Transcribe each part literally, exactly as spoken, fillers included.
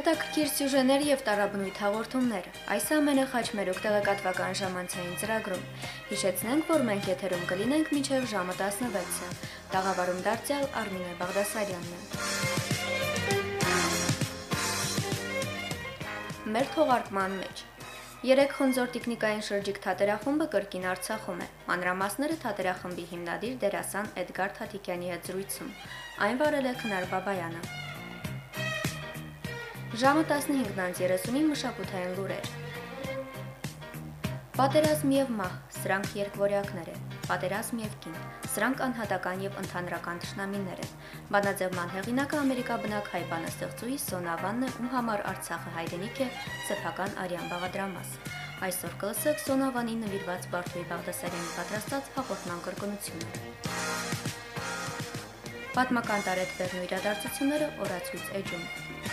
Հետաքրքիր սյուժեներ եւ տարաբնույթ հաղորդումներ։ Այս ամենը խաչմերուկ տեղեկատվական ժամանցային ծրագրում։ Հիշեցնենք, որ մենք եթերում կլինենք մինչև ժամը տասնվեցը։ Տաղավարում դարձյալ Արմինե Բաղդասարյանն է։ Մեր թողարկման մեջ Երեք խնձոր տիկնիկային շրջիկ թատերախումբը կրկին Արցախում է։ Մանրամասները թատերախմբի հիմնադիր դերասան Էդգար Թաթիկյանի հետ զրույցում։ Այն վարել է Քնար Բաբայանը։ Ժամը տասնհինգ երեսունին մշակութային լուրեր։ Պատերազմ եւ մահ, սրանք երկվորյակներ են։ Պատերազմ եւ կին, սրանք անհատական եւ ընդհանրական թշնամիներ են։ Բանաձևման հեղինակը ամերիկաբնակ հայ բանաստեղծուհի Սոնա Վանն է, ում համար Արցախը հայրենիք է, սեփական արյան բաղադրամաս։ Այսօր կլսեք Սոնա Վանին նվիրված Բարդուհի Բաղդասարյանի պատրաստած հաղորդման կրկնությունը։ Պատմական տարեթվերն ու իրադարձությունները օրացույց էջում։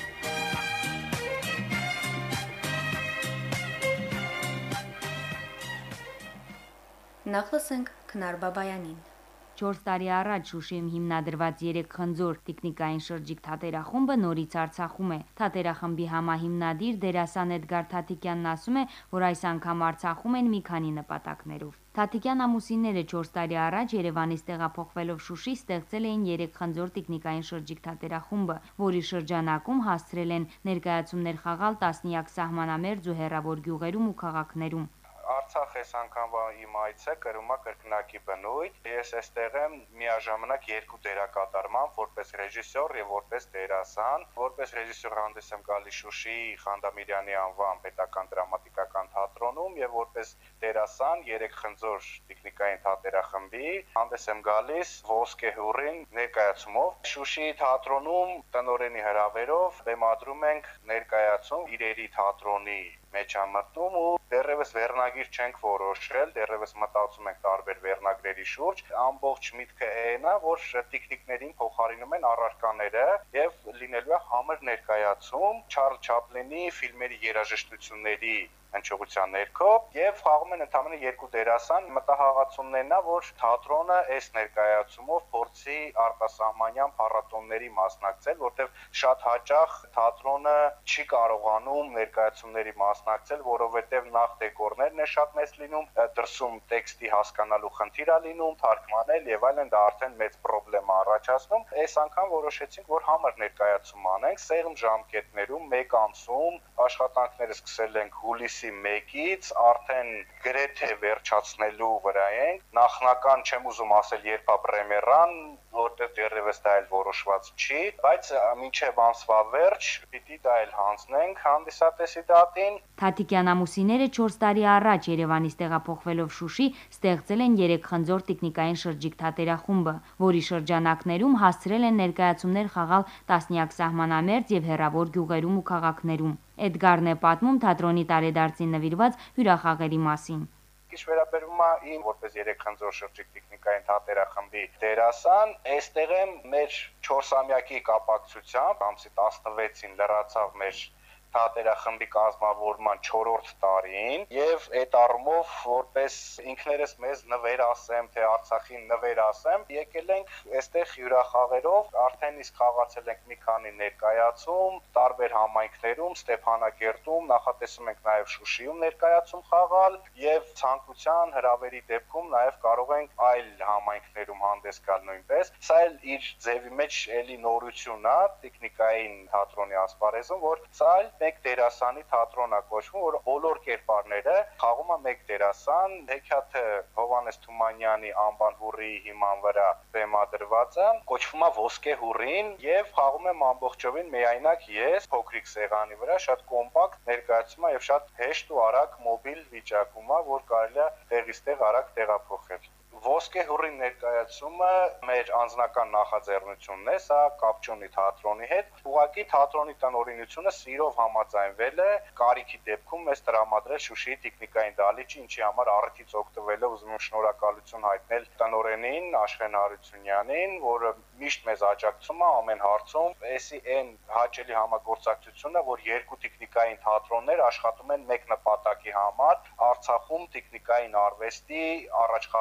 Նախ լսենք Քնար Բաբայանին։ Չորս տարի առաջ Շուշիում հիմնադրված երեք խնձոր տիկնիկային շրջիկ թատերախումբը նորից Արցախում է։ Թատերախմբի համահիմնադիր դերասան Էդգար Թաթիկյանն ասում է, որ այս անգամ Արցախում են մի քանի նպատակներով։ Թաթիկյան ամուսինները չորս տարի առաջ Երևանից տեղափոխվելով Շուշի ստեղծել էին երեք խնձոր տիկնիկային շրջիկ թատերախումբը, որի շրջանակում հասցրել են ներկայացումներ խաղալ տասնյակ սահմանամերձ ու հեռավոր գյուղերում ու քաղաքներում։ Արցախ այս անգամվա իմ այցը կրում է կրկնակի բնույթ։ Ես այստեղ եմ միաժամանակ երկու դերակատարմամբ, որպես ռեժիսոր եւ որպես դերասան։ Որպես ռեժիսոր հանդես եմ գալիս Շուշիի Խանդամիրյանի անվան պետական դրամատիկական թատրոնում եւ որպես դերասան երեք խնձոր տիկնիկային թատերախմբի հանդես եմ գալիս Ոսկեհուրին ներկայացումով։ Շուշիի թատրոնում տնօրենի հրավերով բեմադրում ենք ներկայացում իրերի թատրոնի մեջ ամրտում ու դեռևս վերնագիր չենք որոշել, դեռևս մտածում ենք տարբեր վերնագրերի շուրջ։ Ամբողջ միտքը այն է, որ տիկնիկներին փոխարինում են առարկաները եւ լինելու է համր ներկայացում Չարլ Չապլինի ֆիլմերի երաժշտությունների հնչողության ներքո եւ խաղում են ընդամենը երկու դերասան։ Մտահղացումն այն է, որ թատրոնը այս ներկայացումով փորձի արտասահմանյան փառատոների մասնակցել, որտեղ շատ հաճախ թատրոնը չի կարողանում ներկայացումների մասնակցել, որովհետեւ նախ դեկորներն է շատ մեծ լինում, դրսում տեքստի հասկանալու խնդիր է լինում, թարգմանել եւ այլն, դա արդեն մեծ պրոբլեմ է առաջացնում։ Այս անգամ որոշեցինք, որ համր ներկայացում անենք սեղմ ժամկետներում մեկ ամսում, աշխատանքները սկսել ենք հուլիսի մեկից, արդեն գրեթե վերջացնելու վրա ենք։ Նախնական չեմ ուզում ասել երբ է պրեմիերան, որտեղ դեռևս դա էլ որոշված չի, բայց մինչև ամսվա վերջ պիտի դա էլ հանձնենք հանդիսատեսի դատին։ Թաթիկյան ամուսինները չորս տարի առաջ Երևանից տեղափոխվելով Շուշի ստեղծել են երեք խնձոր տիկնիկային շրջիկ թատերախումբը, որի շրջանակներում հասցրել են ներկայացումներ խաղալ տասնյակ սահմանամերձ եւ հեռավոր գյուղերում ու քաղաքներում։ Էդգարն է պատմում թատրոնի տարեդարձին նվիրված հյուրախաղերի մասին։ Ինչ վերաբերում է իմ որպես երեք խնձոր շրջիկ տիկնիկային թատերախմբի դերասան, այստեղ եմ մեր չորսամյակի կապակցությամբ, ամսի տասնվեցին լրացավ մեր թատերախմբի կազմավորման չորրորդ տարին եւ այդ առումով որպես ինքներս մեզ նվեր ասեմ, թե Արցախին նվեր ասեմ, եկել ենք այստեղ հյուրախաղերով, արդեն իսկ խաղացել ենք մի քանի ներկայացում, տարբեր համայնքներում, Ստեփանակերտում, նախատեսում ենք նաեւ Շուշիում ներկայացում խաղալ եւ ցանկության հրավերի դեպքում նաեւ կարող ենք այլ համայնքներում հանդես գալ նույնպես։ Սա էլ իր ձևի մեջ էլի նորություն է տիկնիկային թատրոնի ասպարեզում, որ սա էլ մեկ դերասանի թատրոն է կոչվում, որ բոլոր կերպարները խաղում է մեկ դերասան, հեքիաթը Հովհաննես Թումանյանի անվան հուռիի հիման վրա բեմադրված է, կոչվում է Ոսկեհուրին եւ խաղում եմ ամբողջովին միայնակ ես, փոքրիկ սեղանի վրա, շատ կոմպակտ ներկայացում է եւ շատ հեշտ ու արագ մոբիլ վիճակում է, որ կարելի է տեղից տեղ արագ տեղափոխել։ Ոսկեհուրի ներկայացումը մեր անձնական նախաձեռնությունն է, սա կապ չունի թատրոնի հետ։ Ուղղակի թատրոնի տնօրինությունը սիրով համաձայնվել է կարիքի դեպքում մեզ տրամադրել Շուշիի տիկնիկային դահլիճը, ինչի համար առիթից օգտվելով ուզում եմ շնորհակալություն հայտնել տնօրենին Աշխեն Հարությունյանին, որը միշտ մեզ աջակցում է ամեն հարցում։ Էսի այն հաճելի համագործակցությունը, որ երկու տիկնիկային թատրոններ աշխատում են մեկ նպատակի համար՝ Արցախում տիկնիկային արվեստի առաջխաղացման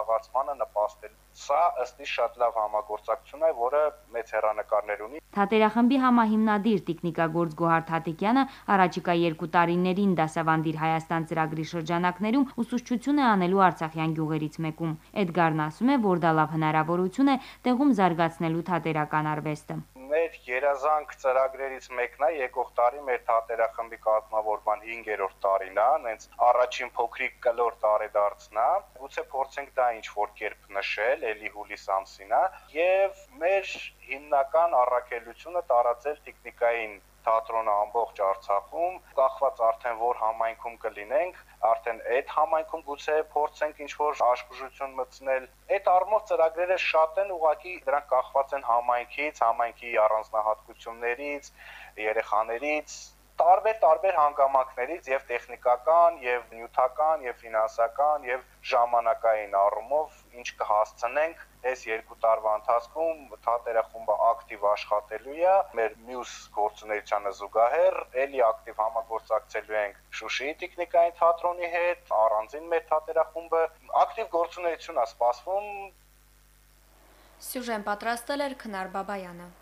կայունությանը նպաստել։ Սա ըստ իս շատ լավ համագործակցություն է, որը մեծ հեռանկարներ ունի։ Թատերախմբի համահիմնադիր տիկնիկագործ Գոհար Թաթիկյանը առաջիկա երկու տարիներին դասավանդիր Հայաստան ծրագրի շրջանակներում ուսուցչություն է անելու արցախյան գյուղերից մեկում։ Էդգարն ասում է, որ դա լավ հնարավորություն է տեղում զարգացնելու թատերական արվեստը։ Մեր երազանք ծրագրերից մեկն է եկող տարի մեր թատերախմբի կազմավորման հինգերորդ տարին է, հենց առաջին փոքրիկ կլոր տարեդարձն է։ Գուցե փորձենք դա ինչ-որ կերպ նշել, էլի հուլիս ամսին է, եւ մեր հիմնական առաքելությունը տարածել տեխնիկային թատրոնը ամբողջ Արցախում, կախված արդեն որ համայնքում կլինենք, արդեն այդ համայնքում գուցե փորձենք ինչ-որ աշխուժություն մտցնել։ Այդ առումով ծրագրերը շատ են, ուղղակի դրանք կախված են համայնքից, համայնքի առանձնահատկություններից, երեխաներից, տարբեր-տարբեր հանգամանքներից եւ տեխնիկական, եւ նյութական, եւ ֆինանսական, եւ ժամանակային առումով ինչ կհասցնենք այս երկու տարվա ընթացքում թատերախումբը ակտիվ աշխատելու է մեր մյուս գործունեությանը զուգահեռ, ելի ակտիվ համագործակցելու ենք Շուշիի տեխնիկային թատրոնի հետ, առանձին մեր թատերախումբը ակտիվ գործունեություն է սպասվում։ Սյուժեն պատրաստել էր Քնար Բաբայանը։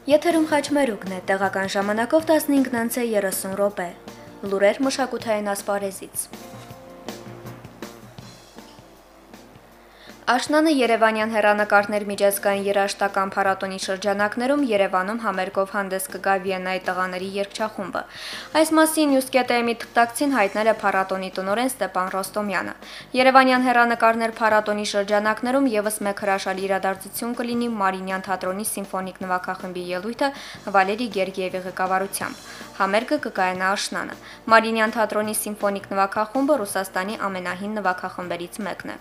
Եթերում խաչմերուկն է, տեղական ժամանակով տասնհինգն անց է երեսուն րոպե։ Լուրեր մշակութային ասպարեզից։ Աշնանը Երևանյան հեռանկարներ միջազգային երաժշտական փառատոնի շրջանակներում Երևանում համերգով հանդես կգա Վիեննայի տղաների երգչախումբը։ Այս մասին Newsket.am-ի թղթակցին հայտնել է փառատոնի տնօրեն Ստեփան Ռոստոմյանը։ Երևանյան հեռանկարներ փառատոնի շրջանակներում եւս մեկ հրաշալի իրադարձություն կլինի Մարիինյան թատրոնի սիմֆոնիկ նվագախմբի ելույթը Վալերի Գերգիևի ղեկավարությամբ։ Համերգը կկայանա աշնանը։ Մարիինյան թատրոնի սիմֆոնիկ նվագախումբը Ռուսաստանի ամենահին նվագախմբերից մեկն է։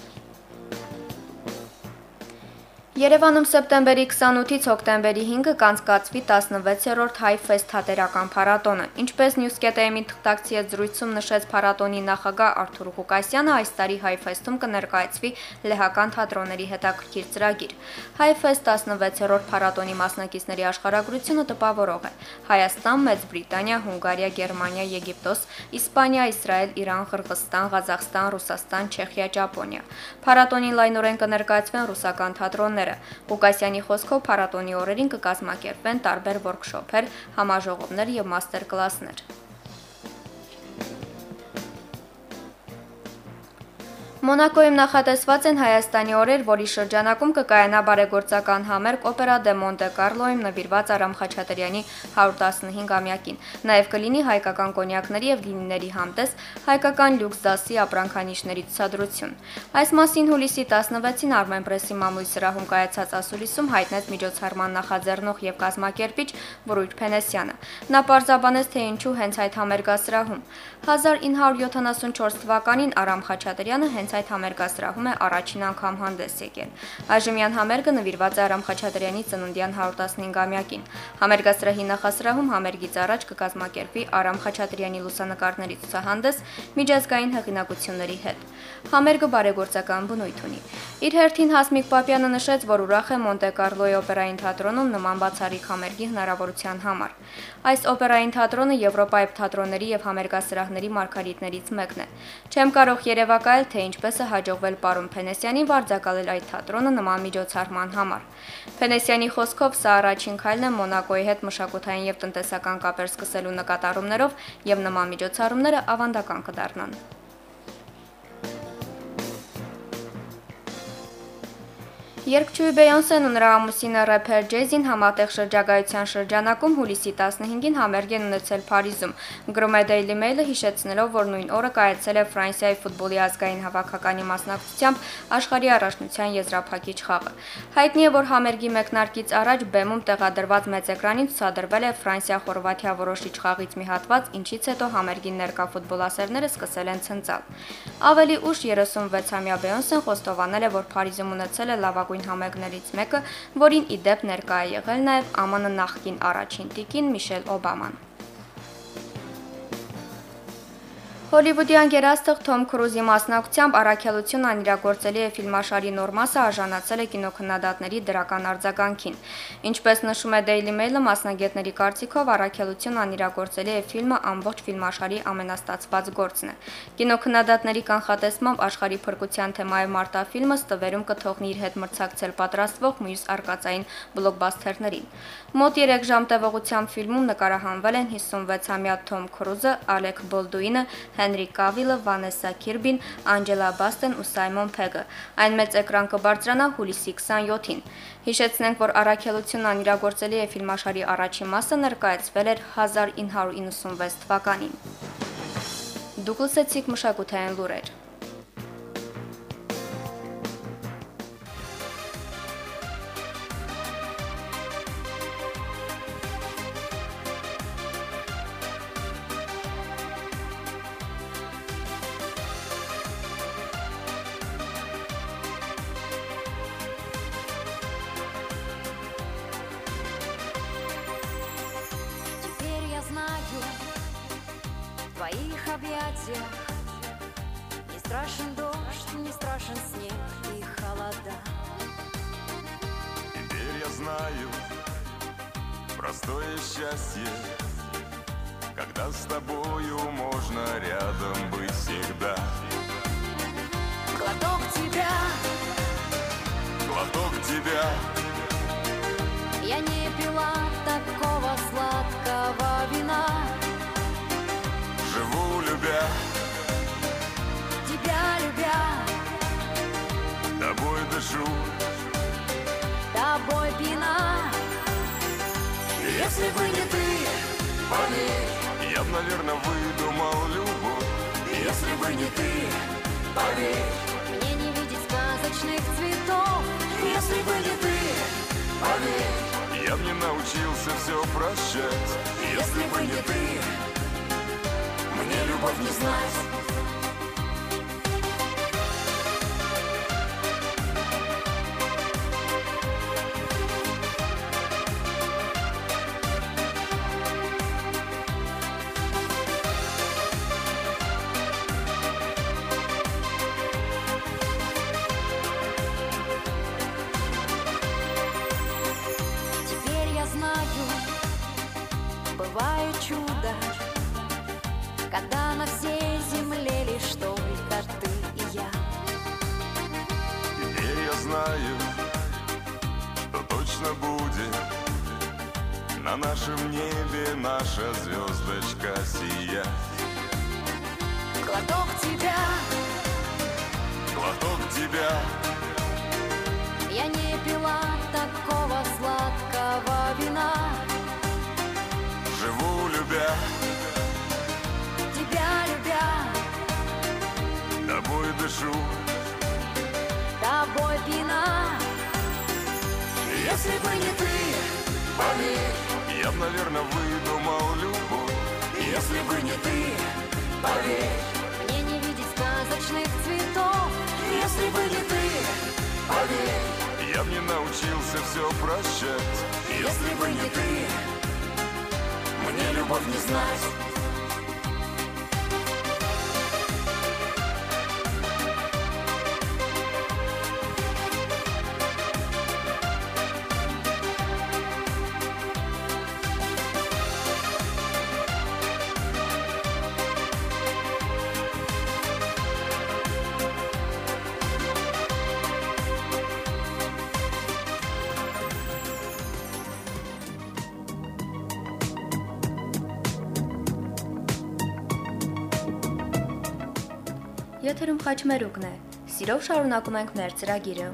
Երևանում սեպտեմբերի քսանութից հոկտեմբերի հինգը կանցկացվի տասնվեցերորդ Հայ-Ֆեսթ թատերական փառատոնը։ Ինչպես Newsket.am-ի թղթակցի հետ զրույցում նշեց փառատոնի նախագահ Արթուր Ղուկասյանը, այս տարի Հայ-Ֆեսթում կներկայացվի լեհական թատրոնների հետաքրքիր ծրագիր։ Հայ-Ֆեսթ տասնվեցերորդ փառատոնի մասնակիցների աշխարհագրությունը տպավորող է։ Հայաստան, Մեծ Բրիտանիա, Հունգարիա, Գերմանիա, Եգիպտոս, Իսպանիա, Իսրայել, Իրան, Ղրղստան, Ղազախստան, Ռուսաստան, Չեխիա, Ճապոնիա։ Փառատոնին լայնորեն կներկայացվեն ռուսական թատրոններ։ Ղուկասյանի խոսքով փառատոնի օրերին կկազմակերպվեն տարբեր workshop-եր, համաժողովներ եւ մաստեր-կլասներ։ Մոնակոյում նախատեսված են Հայաստանի օրեր, որի շրջանակում կկայանա բարեգործական համերգ օպերա դե Մոնտե Կարլոյում նվիրված Արամ Խաչատրյանի հարյուր տասնհինգամյակին։ Նաև կլինի հայկական կոնյակների եւ գինիների համտես, հայկական լյուքս դասի ապրանքանիշների ցուցադրություն։ Այս մասին հուլիսի տասնվեցին Armenpress-ի մամուլի սրահում կայացած ասուլիսում հայտնեց միջոցառման նախաձեռնող եւ կազմակերպիչ Բրույր Փենեսյանը։ Նա պարզաբանեց, թե ինչու հենց այդ համերգասրահում։ հազար ինը հարյուր յոթանասունչորս թվականին Արամ Խաչատրյանը հենց այդ համերգասրահում է առաջին անգամ հանդես եկել։ Այժմյան համերգը նվիրված է Արամ Խաչատրյանի ծննդյան հարյուր տասնհինգամյակին։ Համերգասրահի նախասրահում համերգից առաջ կկազմակերպվի Արամ Խաչատրյանի լուսանկարների ցուցահանդես միջազգային հեղինակությունների հետ։ Համերգը բարեգործական բնույթ ունի։ Իր հերթին Հասմիկ Պապյանը նշեց, որ ուրախ է Մոնտե Կարլոյի օպերային թատրոնում նման բացառիկ համերգի հնարավորության համար։ Այս օպերային թատրոնը Եվրոպայի թատրոնների եւ համերգասրահների մարգարիտներից մեկն է։ Չեմ կարող երևակայել, թե ինչպես է հաջողվել պարոն Փենեսյանին վարձակալել այդ թատրոնը նման միջոցառման համար։ Փենեսյանի խոսքով սա առաջին քայլն է Մոնակոյի հետ մշակութային եւ տնտեսական կապեր սկսելու նկատառումներով եւ նման միջոցառումները ավանդական կդառնան։ Երգչուհի Բեյոնսեն ու նրա ամուսինը рэփեր Ջեյզին համատեղ շրջագայության շրջանակում հուլիսի տասնհինգին համերգ են ունեցել Փարիզում։ Գրում է Daily Mail-ը հիշեցնելով, որ նույն օրը կայացել է Ֆրանսիայի ֆուտբոլի ազգային հավաքականի մասնակցությամբ աշխարհի առաջնության եզրափակիչ խաղը։ Հայտնի է, որ համերգի մեկնարկից առաջ բեմում տեղադրված մեծ էկրանին ցուցադրվել է Ֆրանսիա-Խորվաթիա որոշիչ խաղից մի հատված, ինչից հետո համերգին ներկա ֆուտբոլասերները սկսել են ցնծալ։ Ավելի ուշ երեսունվեցամյա Բեյոնսեն խոստովանել է, որ Փարիզում ունեցել է լավագույն համերգներից մեկը, որին ի դեպ ներկա է եղել նաև ԱՄՆ նախկին առաջին տիկին Միշել Օբաման։ Հոլիվուդյան գերաստղ Թոմ Քրուզի մասնակցությամբ առաքելություն անիրագործելի է ֆիլմաշարի նոր մասը արժանացել է կինոքննադատների դրական արձագանքին։ Ինչպես նշում է Daily Mail-ը, մասնագետների կարծիքով առաքելություն անիրագործելի է ֆիլմը ամբողջ ֆիլմաշարի ամենաստացված գործն է։ Կինոքննադատների կանխատեսմամբ աշխարհի փրկության թեմայով մարտաֆիլմը ստվերում կթողնի իր հետ մրցակցել պատրաստվող մյուս արկածային բլոկբասթերներին։ Մոտ երեք ժամ տևողությամբ ֆիլմում նկարահանվել են հիսունվեցամյա Թոմ Քրուզը, Ալեք Բոլդուինը, Հենրի Կավիլը, Վանեսա Քիրբին, Անջելա Բաստեն ու Սայմոն Փեգը։ Այն մեծ էկրան կբարձրանա հուլիսի քսանյոթին։ Հիշեցնենք, որ առաքելությունն անիրագործելի է ֆիլմաշարի առաջին մասը ներկայացվել էր հազար ինը հարյուր իննսունվեց թվականին։ Դուք լսեցիք մշակութային լուրեր։ В твоих объятиях не страшен дождь, не страшен снег и холода. Теперь я знаю простое счастье, когда с тобою можно рядом быть всегда. Глоток тебя, глоток тебя я не пила. тобой пьяна. Если бы не ты, поверь, я б, наверное, выдумал любовь. Если бы не ты, поверь, мне не видеть сказочных цветов. если бы не ты, поверь, я б не научился все прощать. Если бы не ты, мне любовь не знать. Теперь я знаю, бывает чудо, когда на всей земле лишь только ты и я. Теперь я знаю, что точно будет на нашем небе наша звездочка сиять. Глоток тебя, Глоток тебя, я не пила такого сладкого вина. живу любя, Тебя любя, тобой дышу. тобой пьяна. Если бы не ты, поверь, я б, наверное, выдумал любовь. Если бы не ты, поверь, Мне не видеть сказочных цветов. если бы не ты, поверь, я б не научился все прощать. Если бы не ты, мне любовь не знать. Եթերում խաչմերուկն է։ Սիրով շարունակում ենք մեր ծրագիրը։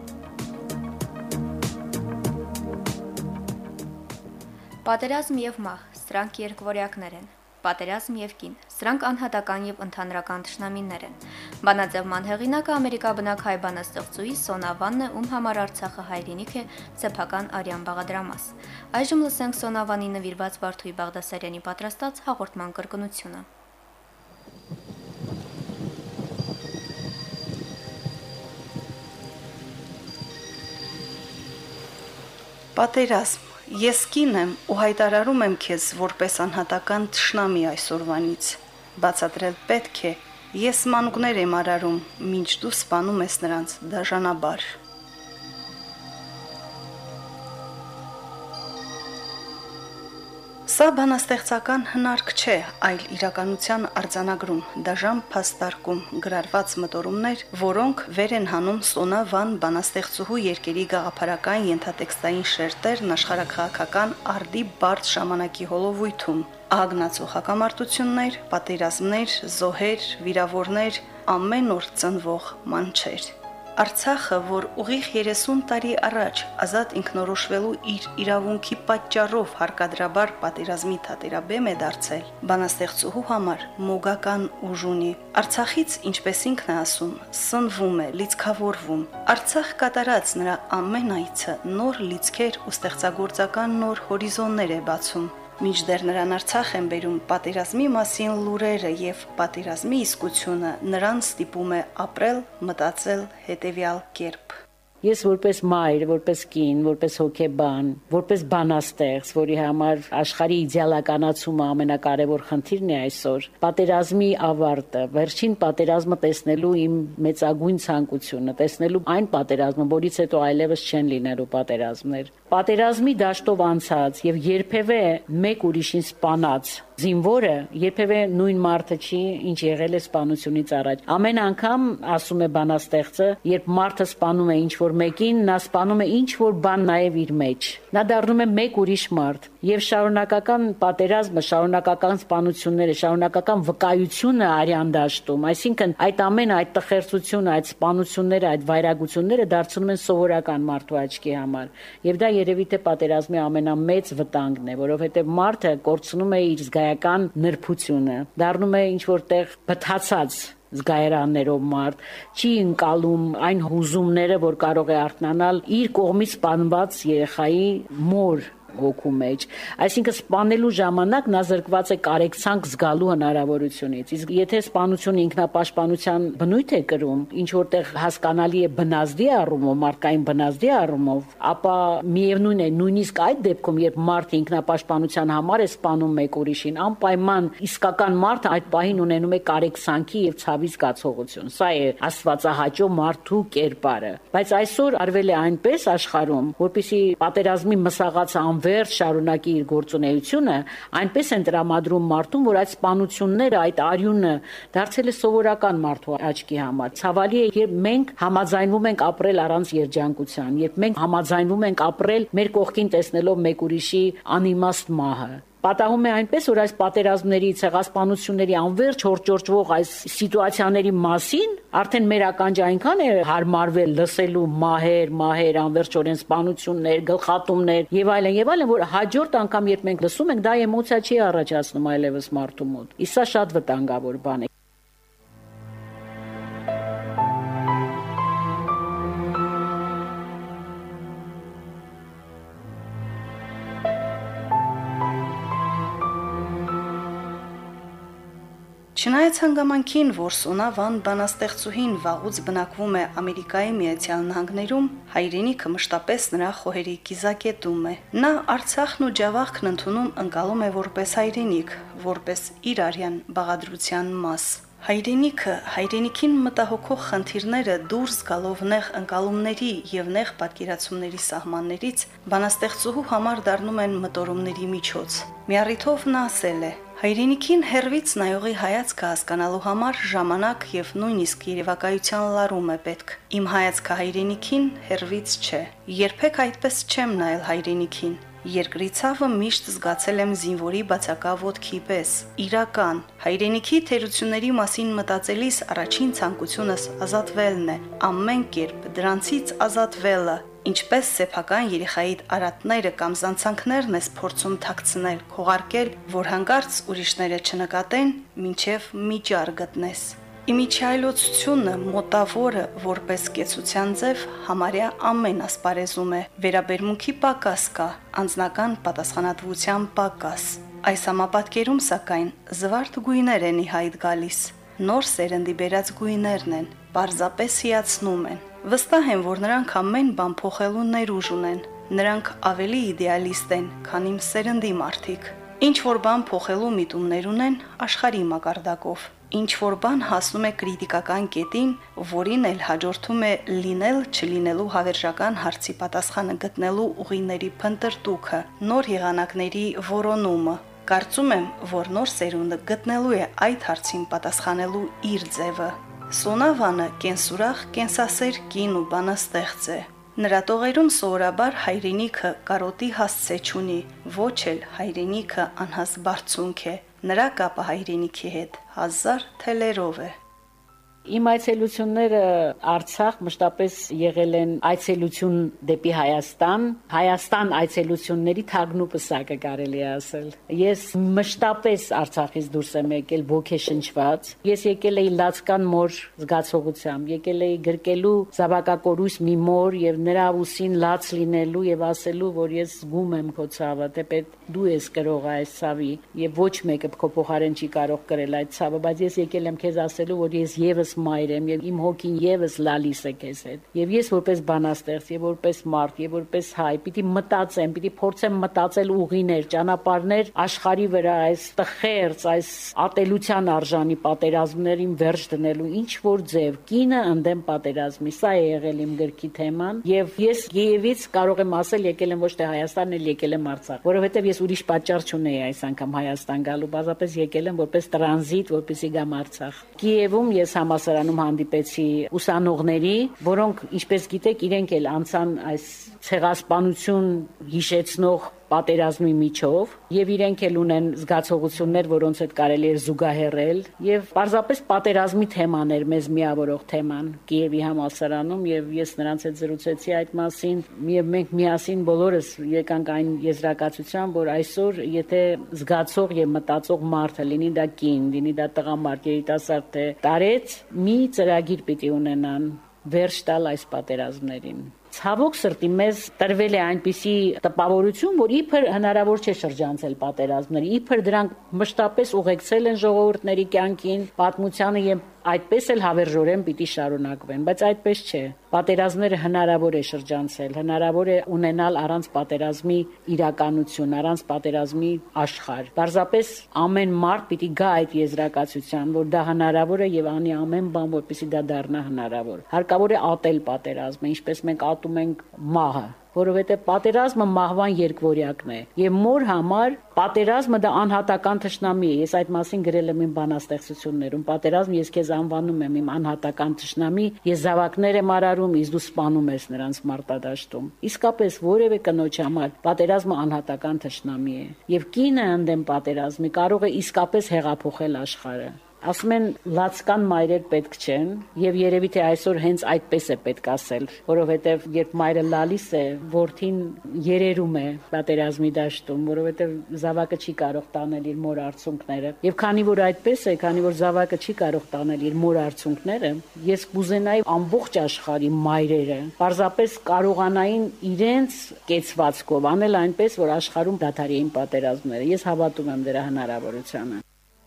Պատերազմ եւ մահ, սրանք երկվորյակներ են։ Պատերազմ եւ կին, սրանք անհատական եւ ընդհանրական թշնամիներ են։ Բանաձևման հեղինակը ամերիկաբնակ հայ բանաստեղծուհի Սոնա Վանն է, ում համար Արցախը հայրենիք է, սեփական արյան բաղադրամաս։ Այժմ լսենք Սոնա Վանի նվիրված Վարդուհի Բաղդասարյանի պատրաստած հաղորդման կրկնությունը։ Պատերազմ, ես կին եմ ու հայտարարում եմ քեզ որպես անհատական թշնամի այսօրվանից։ Բացատրել պետք է, ես մանուկներ եմ արարում, մինչ դու սպանում ես նրանց դաժանաբար։ Սա բանաստեղծական հնարք չէ, այլ իրականության արձանագրում, դաժան փաստարկում, գրառված մտորումներ, որոնք վեր են հանում Սոնա Վան բանաստեղծուհու երկերի գաղափարական ենթատեքստային շերտերն աշխարհաքաղաքական արդի բարդ ժամանակի հոլովույթում, ահագնացող հակամարտություններ, պատերազմներ, զոհեր, վիրավորներ, ամեն օր ծնվող մանչեր։ Արցախը, որ ուղիղ երեսուն տարի առաջ ազատ ինքնորոշվելու իր իրավունքի պատճառով հարկադրաբար պատերազմի թատերաբեմ է դարձել, բանաստեղծուհու համար մոգական ուժ ունի։ Արցախից, ինչպես ինքն է ասում, սնվում է, լիցքավորվում։ Արցախ կատարած նրա ամեն այցը նոր լիցքեր ու ստեղծագործական նոր հորիզոններ է բացում։ Մինչդեռ նրան Արցախ են բերում պատերազմի մասին լուրերը եւ պատերազմի իսկությունը նրան ստիպում է ապրել, մտածել հետեւյալ կերպ։ Ես որպես մայր, որպես կին, որպես հոգեբան, որպես բանաստեղծ, որի համար աշխարհի իդեալականացումը ամենակարևոր խնդիրն է այսօր, պատերազմի ավարտը, վերջին պատերազմը տեսնելու իմ մեծագույն ցանկությունը, տեսնելու այն պատերազմը, որից հետո այլևս չեն լինելու պատերազմներ։ Պատերազմի դաշտով անցած եւ երբևէ մեկ ուրիշին սպանած զինվորը երբևէ նույն մարդը չի, ինչ եղել է սպանությունից առաջ։ Ամեն անգամ, ասում է բանաստեղծը, երբ մարդը սպանում է ինչ-որ մեկին, նա սպանում է ինչ-որ բան նաև իր մեջ։ Նա դառնում է մեկ ուրիշ մարդ։ եւ շարունակական պատերազմը, շարունակական սպանությունները, շարունակական վկայությունը արյան դաշտում, այսինքն այդ ամենը, այդ տխերցությունը, այդ սպանությունները, այդ վայրագությունները դարձնում են սովորական մարդու աչքի համար։ Եվ դա երևի թե պատերազմի ամենամեծ վտանգն է, որովհետեւ մարդը կորցնում է իր զգայական նրբությունը, դառնում է ինչ որտեղ բթացած զգայարաններով մարդ, չի ընկալում այն հուզումները, որ կարող է արթնանալ իր կողմից սպանված երեխայի մոր հոգու մեջ, այսինքն սպանելու ժամանակ նա զրկված է կարեկցանք զգալու հնարավորությունից։ Իսկ եթե սպանությունը ինքնապաշտպանության բնույթ է կրում, ինչ որտեղ հասկանալի է բնազդի առումով, մարդկային բնազդի առումով, ապա միևնույն է, նույնիսկ այդ դեպքում, երբ մարդը ինքնապաշտպանության համար է սպանում մեկ ուրիշին, անպայման իսկական մարդը այդ պահին ունենում է կարեկցանքի եւ ցավի զգացողություն։ Սա է աստվածահաճո մարդու կերպարը։ Բայց այսօր արվել է այնպես աշխարհում, որպեսզի պատերազմի մսաղացը վերջ շարունակի իր գործունեությունը, այնպես են տրամադրում մարդուն, որ այդ սպանությունները, այդ արյունը դարձել է սովորական մարդու աչքի համար։ Ցավալի է, երբ մենք համաձայնվում ենք ապրել առանց երջանկության, երբ մենք համաձայնվում ենք ապրել մեր կողքին տեսնելով մեկ ուրիշի անիմաստ մահը։ Պատահում է այնպես, որ այս պատերազմների, ցեղասպանությունների անverջ հորճորճվող այս սիտուացիաների մասին արդեն մեր ականջը այնքան է հարմարվել լսելու մահեր, մահեր, անverջորեն սպանություններ, գլխատումներ եւ այլն եւ այլն, որ հաջորդ անգամ երբ մենք լսում ենք, դա էմոցիա չի առաջացնում այլևս մարդու մոտ։ Իսկ սա շատ վտանգավոր բան է։ Չնայած հանգամանքին, որ Սոնա Վան բանաստեղծուհին վաղուց բնակվում է Ամերիկայի Միացյալ Նահանգներում, հայրենիքը մշտապես նրա խոհերի կիզակետում է։ Նա Արցախն ու Ջավախքն ընդունում ընկալում է որպես հայրենիք, որպես իր արյան բաղադրության մաս։ Հայրենիքը, հայրենիքին մտահոգող խնդիրները դուրս գալով նեղ ընկալումների եւ նեղ պատկերացումների սահմաններից բանաստեղծուհու համար դառնում են մտորումների միջոց։ Մի առիթով նա ասել է. Հայրենիքին հերվից նայողի հայացքը հասկանալու համար ժամանակ եւ նույնիսկ երևակայության լարում է պետք։ Իմ հայացքը հայրենիքին հերվից չէ։ Երբեք այդպես չեմ նայել հայրենիքին։ Երկրի ցավը միշտ զգացել եմ զինվորի բացակա ոտքի պես։ Իրական հայրենիքի թերությունների մասին մտածելիս առաջին ցանկությունս ազատվելն է, ամեն կերպ դրանցից ազատվելը։ Ինչպես սեփական երեխայի արատները կամ զանցանքներն ես փորձում թաքցնել, քողարկել, որ հանկարծ ուրիշները չնկատեն, մինչև միջար գտնես։ Իմիջայլոցությունը, մոտավորը, որպես կեցության ձև, համարյա ամեն ասպարեզում է։ Վերաբերմունքի պակաս կա, անձնական պատասխանատվության պակաս։ Այս համապատկերում, սակայն, զվարթ գույներ են ի հայտ գալիս։ Նոր սերնդի բերած գույներն են, պարզապես հիացնում են։ Վստահ եմ, որ նրանք ամեն բան փոխելու ներուժ ունեն։ Նրանք ավելի իդեալիստ են, քան իմ սերնդի մարդիկ։ Ինչ որ բան փոխելու միտումներ ունեն աշխարհի մակարդակով։ Ինչ որ բան հասնում է կրիտիկական կետին, որին էլ հաջորդում է լինել չլինելու հավերժական հարցի պատասխանը գտնելու ուղիների փնտրտուքը, նոր եղանակների որոնումը։ Կարծում եմ, որ նոր սերունդը գտնելու է այդ հարցին պատասխանելու իր ձևը։ Սոնա Վանը կենսուրախ, կենսասեր կին ու բանաստեղծ է։ Նրա տողերում սովորաբար հայրենիքը կարոտի հասցե չունի, ոչ էլ հայրենիքը անհաս բարձունք է։ Նրա կապը հայրենիքի հետ հազար թելերով է։ Իմ այցելությունները Արցախ մշտապես եղել են այցելություն դեպի Հայաստան, Հայաստան այցելությունների թագնուպսակը կարելի է ասել։ Ես մշտապես Արցախից դուրս եմ եկել ոգեշնչված։ Ես եկել էի լացկան մոր զգացողությամբ, եկել էի գրկելու զավակակորույս մի մոր եւ նրա ուսին լաց լինելու եւ ասելու, որ ես զգում եմ քո ցավը, թեպետ դու ես կրող այս ցավի եւ ոչ մեկը քո փոխարեն չի կարող կրել այդ ցավը, բայց ես եկել եմ քեզ ասելու, որ ես եւս մայր եմ եւ իմ հոգին եւս լալիս է քեզ հետ։ Եվ ես որպես բանաստեղծ եւ որպես մարդ եւ որպես հայ պիտի մտածեմ, պիտի փորձեմ մտածել ուղիներ, ճանապարհներ աշխարհի վրա այս տխերց, այս ատելության արժանի պատերազմներին վերջ դնելու ինչ որ ձև, կինը ընդդեմ պատերազմի։ Սա է եղել իմ գրքի թեման եւ ես Կիևից կարող եմ ասել եկել եմ ոչ թե Հայաստան, այլ եկել եմ Արցախ, որովհետեւ ես ուրիշ պատճառ չունեի այս անգամ Հայաստան գալու, բազապես եկել եմ որպես տրանզիտ, որպեսզի գամ Արցախ։ Կիևում ես համալսարանում հանդիպեցի ուսանողների, որոնք, ինչպես գիտեք, իրենք էլ անցան այս ցեղասպանություն հիշեցնող պատերազմի միջով եւ իրենք էլ ունեն զգացողություններ, որոնց հետ կարելի է զուգահեռել եւ պարզապես պատերազմի թեման էր մեզ միավորող թեման Կիևի համալսարանում եւ ես նրանց հետ զրուցեցի այդ մասին եւ մենք միասին բոլորս եկանք այն եզրակացության, որ այսօր եթե զգացող եւ մտածող մարդը լինի դա կին, լինի դա տղամարդ, երիտասարդ թե տարեց, մի ծրագիր պիտի ունենան վերջ տալ այս պատերազմներին։ Ցավոք սրտի մեզ տրվել է այնպիսի տպավորություն, որ իբր հնարավոր չէ շրջանցել պատերազմները, իբր դրանք մշտապես ուղեկցել են ժողովուրդների կյանքին, պատմությանը եւ այդպես էլ հավերժորեն պիտի շարունակվեն, բայց այդպես չէ։ Պատերազմները հնարավոր է շրջանցել, հնարավոր է ունենալ առանց պատերազմի իրականություն, առանց պատերազմի աշխարհ։ Պարզապես ամեն մարդ պիտի գա այդ եզրակացության, որ դա հնարավոր է եւ անի ամեն բան, որպեսզի դա դառնա հնարավոր։ Հարկավոր է ատել պատերազմը, ինչպես մենք ատում ենք մահը, որովհետև պատերազմը մահվան երկվորյակն է եւ մոր համար պատերազմը դա անհատական թշնամի է։ Ես այդ մասին գրել եմ իմ բանաստեղծություններում։ Պատերազմ ես քեզ անվանում եմ իմ անհատական թշնամի, ես զավակներ եմ արարում, իսկ դու սպանում ես նրանց մարտադաշտում։ Իսկապես որևէ կնոջ համար պատերազմը անհատական թշնամի է եւ կինը ընդդեմ պատերազմի կարող է իսկապես հեղափոխել աշխարհը։ Ասում են լացկան մայրեր պետք չեն եւ երևի թե այսօր հենց այդպես է պետք ասել, որովհետեւ երբ մայրը լալիս է, որդին երերում է պատերազմի դաշտում, որովհետեւ զավակը չի կարող տանել իր մոր արցունքները։ Եվ քանի որ այդպես է, քանի որ զավակը չի կարող տանել իր մոր արցունքները, ես կուզենայի ամբողջ աշխարհի մայրերը պարզապես կարողանային իրենց կեցվածքով անել այնպես, որ աշխարհում դադարեին պատերազմները։ Ես հավատում եմ դրա հնարավորությանը։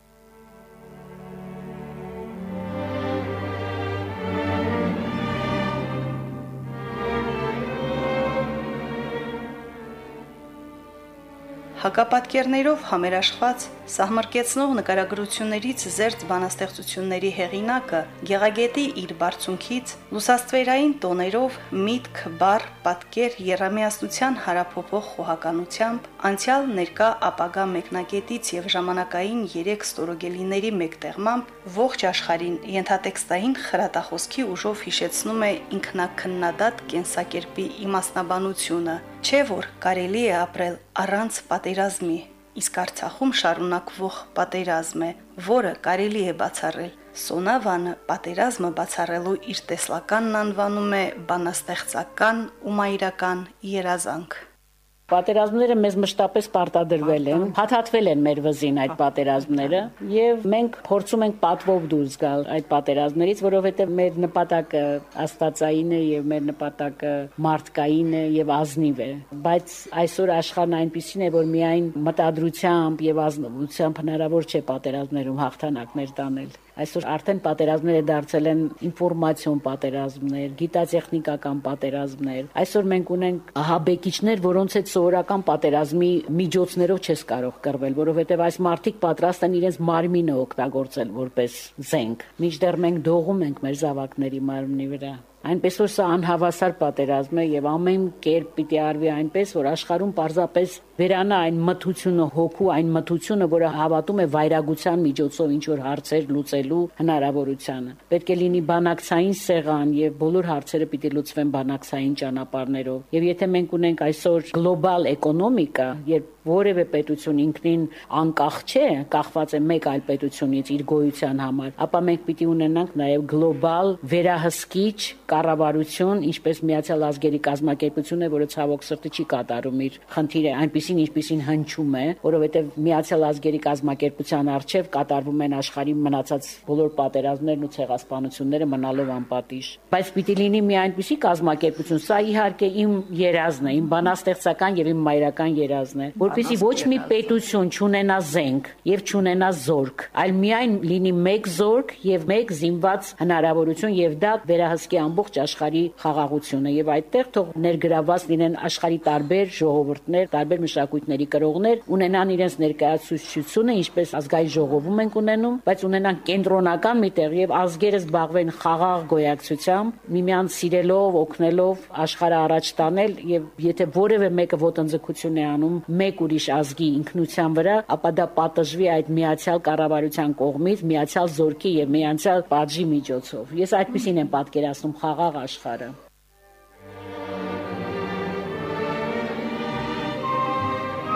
Հակապատկերներով համերաշխված սահմռկեցնող նկարագրություններից զերծ բանաստեղծությունների հեղինակը Գեղագետի իր բարձունքից լուսաստվերային տոներով միտք, բառ, պատկեր, երամիաստության հարափոփող խոհականությամբ անցյալ, ներկա, ապագա մեկնագետից եւ ժամանակային երեք ստորոգելիների մեկտեղմամբ ողջ աշխարհին ենթատեքստային խրատախոսքի ուժով հիշեցնում է ինքնակննադատ կենսակերպի իմաստնաբանությունը, չէ որ կարելի է ապրել առանց պատերազմի, իսկ Արցախում շարունակվող պատերազմ է, որը կարելի է բացառել։ Սոնա Վանը պատերազմը բացառելու իր տեսլականն անվանում է բանաստեղծական ու մայրական երազանք։ Պատերազմները մեզ մշտապես պարտադրվել են, հաթաթվել են մեր վզին այդ պատերազմները եւ մենք փորձում ենք պատվով դուրս գալ այդ պատերազմներից, որովհետեւ մեր նպատակը աստվածային է եւ մեր նպատակը մարդկային է եւ ազնիվ է, բայց այսօր աշխարհն այնպիսին է, որ միայն մտադրությամբ եւ ազնվությամբ հնարավոր չէ պատերազմներում հաղթանակներ տանել։ Այսօր արդեն պատերազմները դարձել են ինֆորմացիոն պատերազմներ, գիտատեխնիկական պատերազմներ։ Այսօր մենք ունենք ահաբեկիչներ, որոնց հետ սովորական պատերազմի միջոցներով չես կարող կռվել, որովհետև այս մարդիկ պատրաստ են իրենց մարմինը օգտագործել որպես զենք։ Մինչդեռ մենք դողում ենք մեր զավակների մարմնի վրա։ Այնպես որ սա անհավասար պատերազմ է եւ ամեն կերպ պիտի արվի այնպես, որ աշխարհում պարզապես վերանա այն մթությունը, հոգու այն մթությունը, որը հավատում է վայրագության միջոցով ինչ որ հարցեր լուծելու հնարավորությանը։ Պետք է լինի բանակցային սեղան եւ բոլոր հարցերը պիտի լուծվեն բանակցային ճանապարհներով։ Եվ եթե մենք ունենք այսօր գլոբալ էկոնոմիկա, երբ որևէ պետություն ինքնին անկախ չէ, կախված է մեկ այլ պետությունից իր գոյության համար, ապա մենք պիտի ունենանք նաեւ գլոբալ վերահսկիչ կառավարություն, ինչպես Միացյալ Ազգերի կազմակերպությունը, որը ցավոք սրտի չի կատարում իր խնդիրը այնպեսին, ինչպեսին հնչում է, որովհետև Միացյալ Ազգերի կազմակերպության արչև կատարվում են աշխարհի մնացած բոլոր պատերազմներն ու ցեղասպանությունները մնալով անպատիժ։ Բայց պիտի լինի մի այնպիսի կազմակերպություն, սա իհարկե իմ երազն է, իմ բանաստեղծական եւ իմ մայրական երազն է, որպեսզի ոչ մի պետություն չունենա զենք եւ չունենա զորք, այլ միայն լինի մեկ զորք եւ մեկ զինված հնարավորություն եւ դա վերահսկի ամբողջ աշխարհի խաղաղությունը եւ այդտեղ թող ներգրաված լինեն աշխարհի տարբեր ժողովուրդներ, տարբեր մշակույթների կրողներ, ունենան իրենց ներկայացուցչությունը, ինչպես ազգային ժողովում ենք ունենում, բայց ունենան կենտրոնական մի տեղ եւ ազգերը զբաղվեն խաղաղ գոյակցությամբ, միմյանց սիրելով, օգնելով աշխարհը առաջ տանել եւ եթե որևէ մեկը ոտնձգություն է անում մեկ ուրիշ ազգի ինքնության վրա, ապա դա պատժվի այդ միացյալ կառավարության կողմից, միացյալ զորքի եւ միացյալ պատժի միջոցով։ Ես այդպեսին եմ պատկերացնում խաղաղ աշխարհը։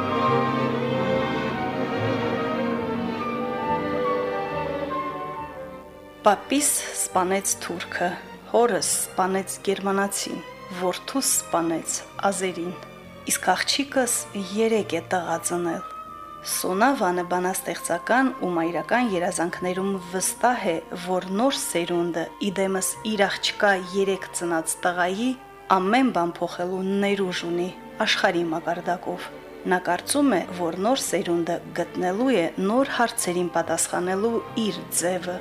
Պապիս սպանեց թուրքը, հորս սպանեց գերմանացին, որդուս սպանեց ազերին, իսկ աղջիկս երեք է տղա ծնել։ Սոնա Վանը բանաստեղծական ու մայրական երազանքներում վստահ է, որ նոր սերունդը իդեմս իր աղջկա երեք ծնած տղայի ամեն բան փոխելու ներուժ ունի աշխարհի մակարդակով։ Նա կարծում է, որ նոր սերունդը գտնելու է նոր հարցերին պատասխանելու իր ձևը։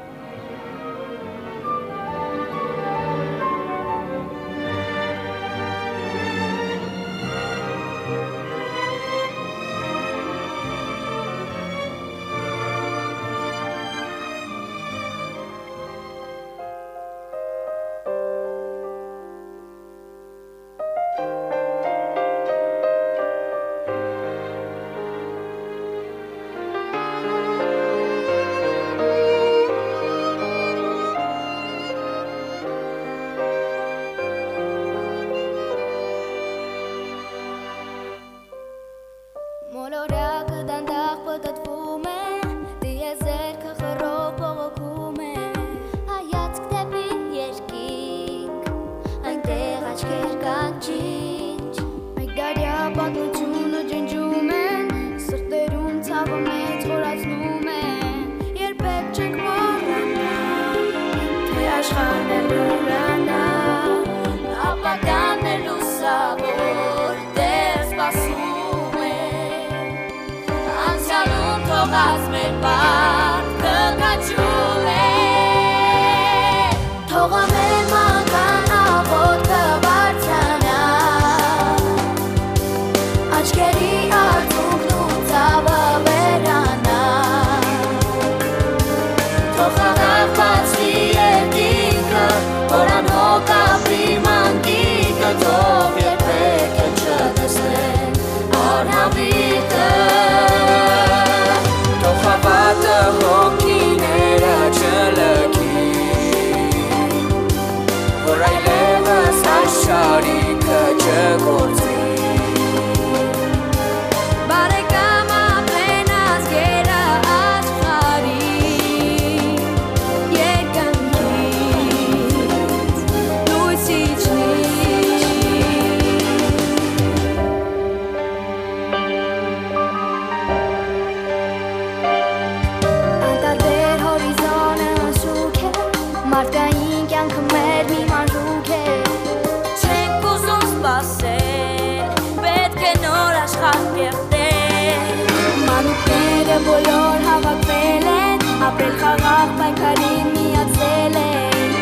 Բոլոր հավաքվել են, ապրել խաղաղ պայքարին միացել են,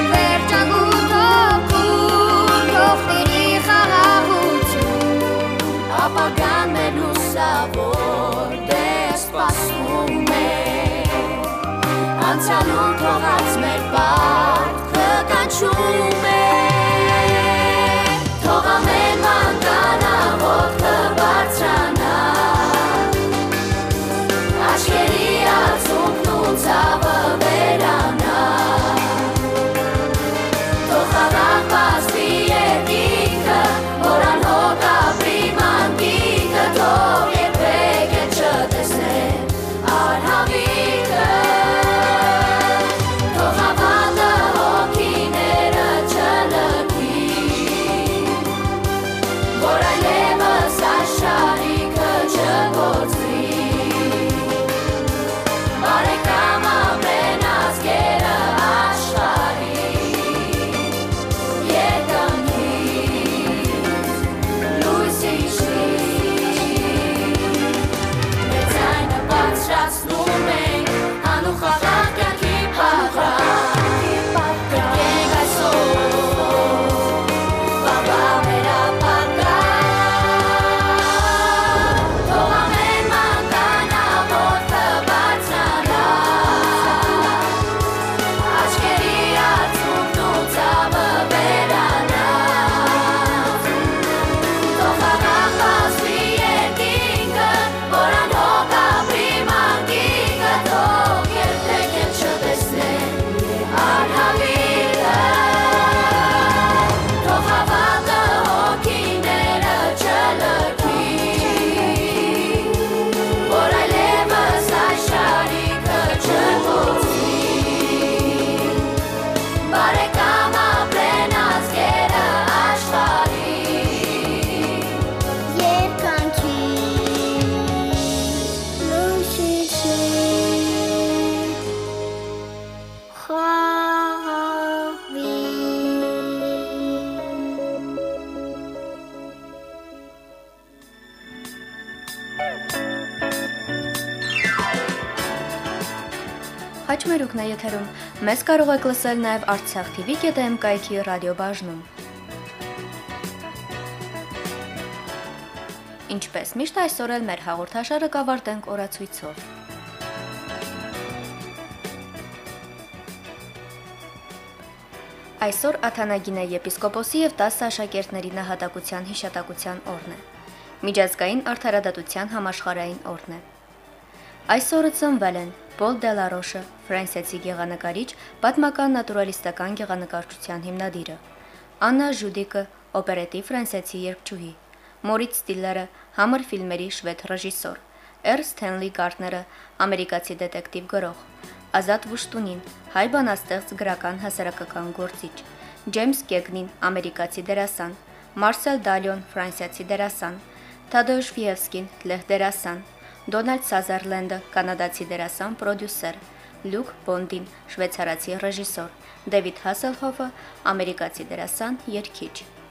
վերջագուտով կուր կողտերի խաղաղություն, ապագան մեր լուսավոր դեր սպասում է, անցյալում թողած մեր պարտքը կանչում է, թող ամեն մանկանա ոտքը բարձրանա, Ashkeri azuk nu tzava verana հրուկն է եթերում։ Մեզ կարող եք լսել նաև Artsakh T V.am կայքի ռադիոբաժնում։ Ինչպես միշտ այսօր էլ մեր հաղորդաշարը կավարտենք օրացույցով։ Այսօր Աթանագինե եպիսկոպոսի եւ տասը աշակերտների նահատակության հիշատակության օրն է։ Միջազգային արդարադատության համաշխարհային օրն է։ Այսօրը ծնվել են Պոլ Դելարոշը, ֆրանսիացի գեղանկարիչ, պատմական նատուրալիստական գեղանկարչության հիմնադիրը, Աննա Ժուդիկը, օպերետի ֆրանսիացի երգչուհի, Մորից Ստիլլերը, համր ֆիլմերի շվեդ ռեժիսոր, Էր Սթենլի Գարտները, ամերիկացի դետեկտիվ գրող, Ազատ Վուշտունին, հայ բանաստեղծ գրական հասարակական գործիչ, Ջեյմս Կեգնին, ամերիկացի դերասան, Մարսել Դալյոն, ֆրանսիացի դերասան, Թադեուշ Ֆիևսկին, լեհ դերասան, Դոնալդ Սազերլենդը, կանադացի դերասան, պրոդյուսեր, Լյուկ Բոնդին, շվեյցարացի ռեժիսոր, Դեվիդ Հասելհոֆը, ամերիկացի դերասան, երգիչ։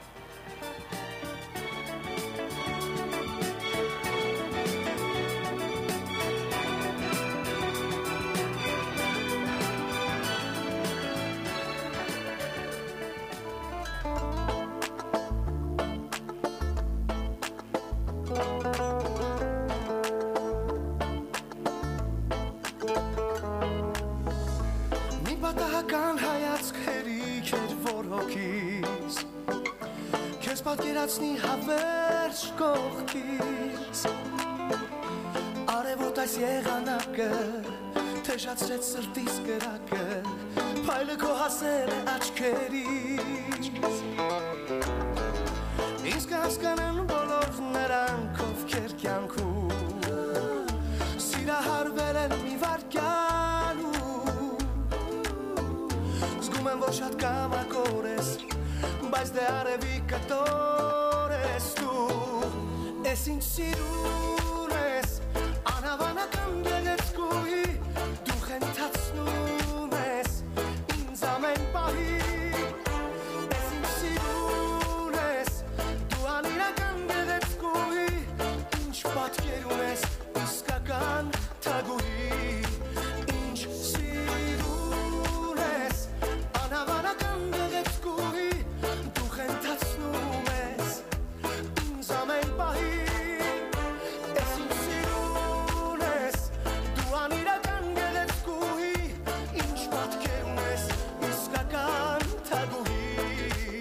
Պատահական հայացք հերիք էր որ հոգիս Քեզ պատկերացնի հավերժ կողքից Արևոտ այս եղանակը թեժացրեց սրտիս կրակը Փայլը քո հասել է աչքերից Ինձ կհասկանան բոլոր նրանք ովքեր կյանքում Սիրահարվել են մի վայրկյանում Զգում եմ, որ շատ կամակոր ես, բայց դե արևի կտոր ես դու Ես ինձ սիրուն ես, անհավանական գեղեցկուհի Դու խենթացնում ես, ինձ ամեն պահի Ես ինձ սիրուն ես, դու անիրական գեղեցկուհի Ինչ պատկեր ունես, իսկական թագուհի Ինչ սիրուն ես Անհավանական գեղեցկուհի դու խենթացնում ես ինձ ամեն պահի Ես ինձ սիրուն ես դու անիրական գեղեցկուհի Ինչ պատկեր ունես իսկական թագուհի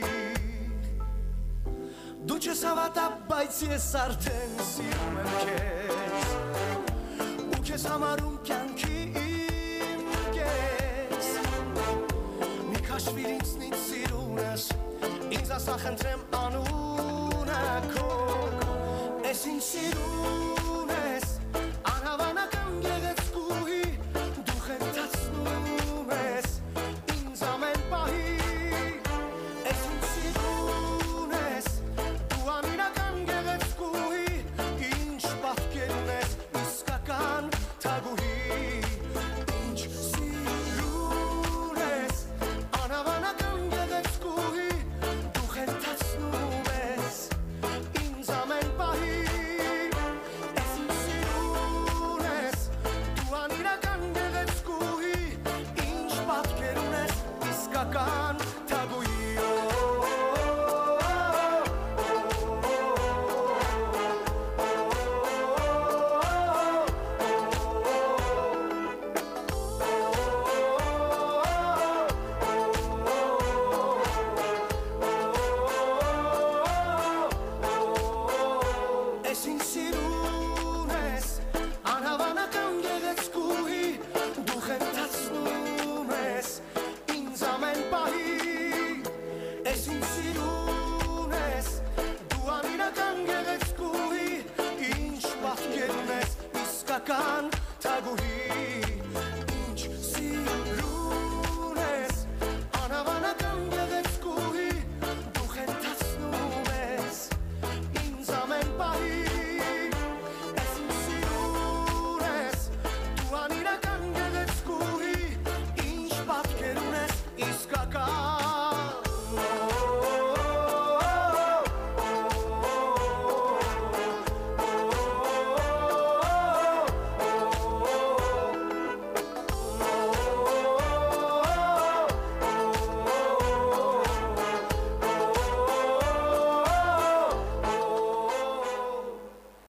Դու չես հավատա բայց ես արդեն սիրում եմ քեզ Ու քեզ համարում կյանքի իմ կես Քաշվիր ինձնից սիրունս, ինձ ասա խնդրեմ անունը քո Ես ինձ սիրուն ես, անհավանական գեղեցկուհի Դու խենթացնում ես, ինձ ամեն պահի Ես ինձ սիրուն ես, դու անիրական գեղեցկուհի Ինչ պատկեր ունես, իսկական թագուհի Ինչ սիրուն ես Անհավանական գեղեցկուհի դու խենթացնում ես ինձ ամեն պահի Ես ինձ սիրուն ես դու անիրական գեղեցկուհի Ինչ պատկեր ունես իսկական թագուհի Ես ինձ սիրուն ես, անհավանական գեղեցկուհի Դու խենթացնում ես, ինձ ամեն պահի Ես ինձ սիրուն ես, դու անիրական գեղեցկուհի Ինչ պատկեր ունես իսկական